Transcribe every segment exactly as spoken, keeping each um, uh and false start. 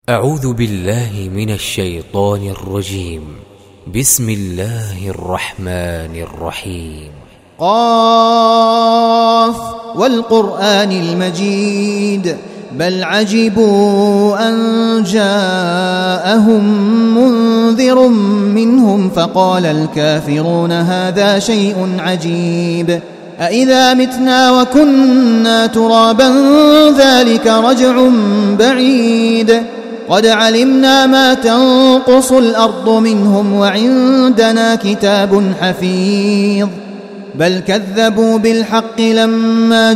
أعوذ بالله من الشيطان الرجيم. بسم الله الرحمن الرحيم. قاف والقرآن المجيد بل عجبوا أن جاءهم منذر منهم فقال الكافرون هذا شيء عجيب أإذا متنا وكنا ترابا ذلك رجع بعيد قد علمنا ما تنقص الأرض منهم وعندنا كتاب حفيظ بل كذبوا بالحق لما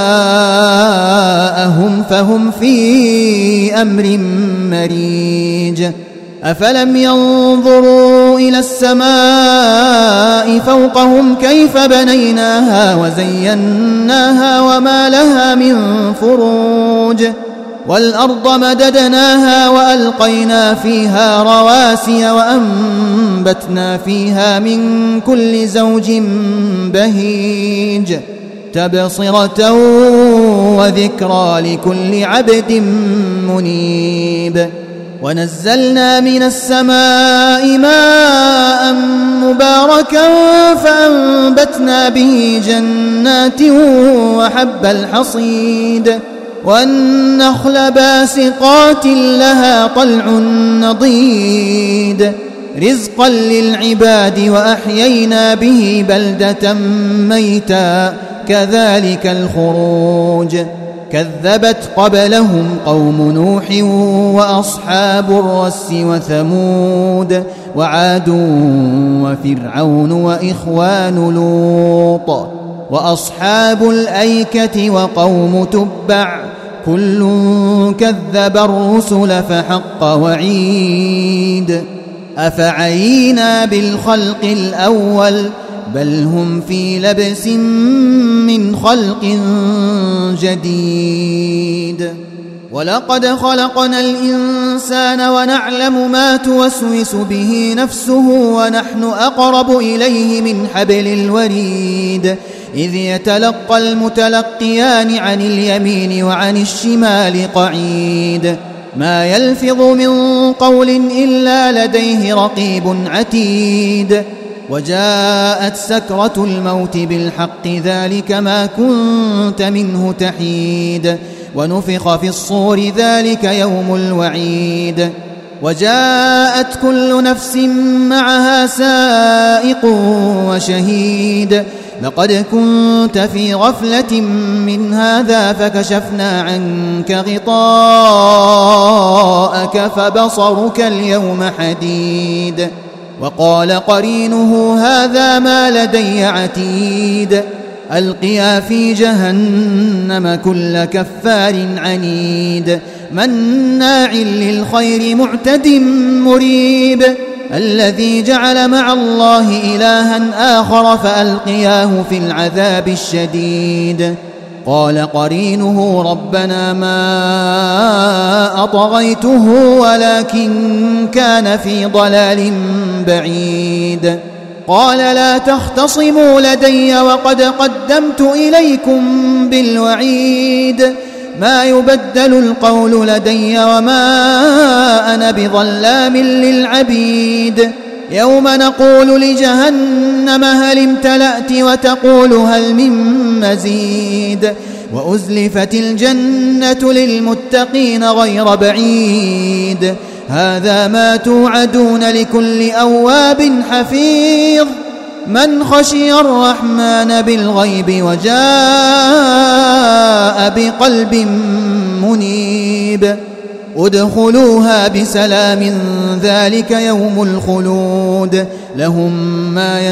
جاءهم فهم في أمر مريج أفلم ينظروا إلى السماء فوقهم كيف بنيناها وزيناها وما لها من فروج والأرض مددناها وألقينا فيها رواسي وأنبتنا فيها من كل زوج بهيج تبصرة وذكرى لكل عبد منيب ونزلنا من السماء ماء مباركا فأنبتنا به جنات وحب الحصيد والنخل باسقات لها طلع نضيد رزقا للعباد وأحيينا به بلدة ميتا كذلك الخروج كذبت قبلهم قوم نوح وأصحاب الرس وثمود وعاد وفرعون وإخوان لوط وأصحاب الأيكة وقوم تبع كل كذب الرسل فحق وعيد أفعينا بالخلق الأول بل هم في لبس من خلق جديد ولقد خلقنا الإنسان ونعلم ما توسوس به نفسه ونحن أقرب إليه من حبل الوريد إذ يتلقى المتلقيان عن اليمين وعن الشمال قعيد ما يلفظ من قول إلا لديه رقيب عتيد وجاءت سكرة الموت بالحق ذلك ما كنت منه تحيد ونفخ في الصور ذلك يوم الوعيد وجاءت كل نفس معها سائق وشهيد لقد كنت في غفلة من هذا فكشفنا عنك غطاءك فبصرك اليوم حديد وقال قرينه هذا ما لدي عتيد ألقيا في جهنم كل كفار عنيد مناع للخير معتد مريب الذي جعل مع الله إلها آخر فألقياه في العذاب الشديد قال قرينه ربنا ما أطغيته ولكن كان في ضلال بعيد قال لا تختصموا لدي وقد قدمت إليكم بالوعيد ما يبدل القول لدي وما أنا بظلام للعبيد يوم نقول لجهنم هل امتلأت وتقول هل من مزيد وأزلفت الجنة للمتقين غير بعيد هذا ما توعدون لكل أواب حفيظ من خشي الرحمن بالغيب وجاء بقلب منيب ادخلوها بسلام ذلك يوم الخلود لهم ما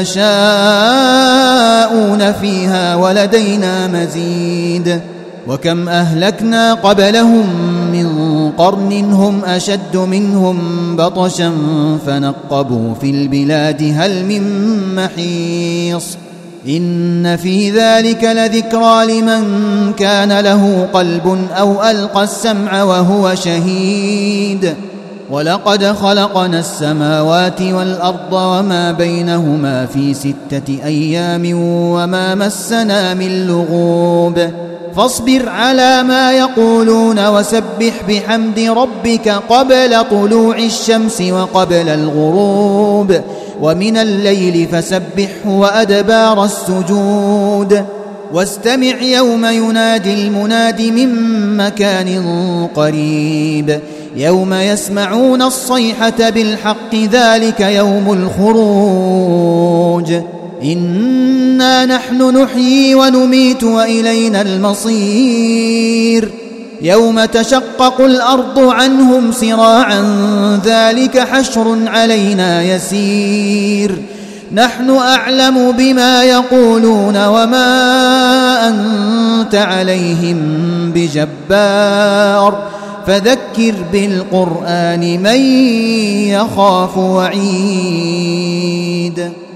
يشاءون فيها ولدينا مزيد وكم أهلكنا قبلهم من قرن هم أشد منهم بطشا فنقبوا في البلاد هل من محيص إن في ذلك لذكرى لمن كان له قلب أو ألقى السمع وهو شهيد ولقد خلقنا السماوات والأرض وما بينهما في ستة أيام وما مسنا من لغوب فاصبر على ما يقولون وسبح بحمد ربك قبل طلوع الشمس وقبل الغروب ومن الليل فسبحه وأدبار السجود واستمع يوم ينادي المناد من مكان قريب يوم يسمعون الصيحة بالحق ذلك يوم الخروج إنا نحن نحيي ونميت وإلينا المصير يوم تشقق الأرض عنهم سراعا ذلك حشر علينا يسير نحن أعلم بما يقولون وما أنت عليهم بجبار فذكر بالقرآن من يخاف وعيد.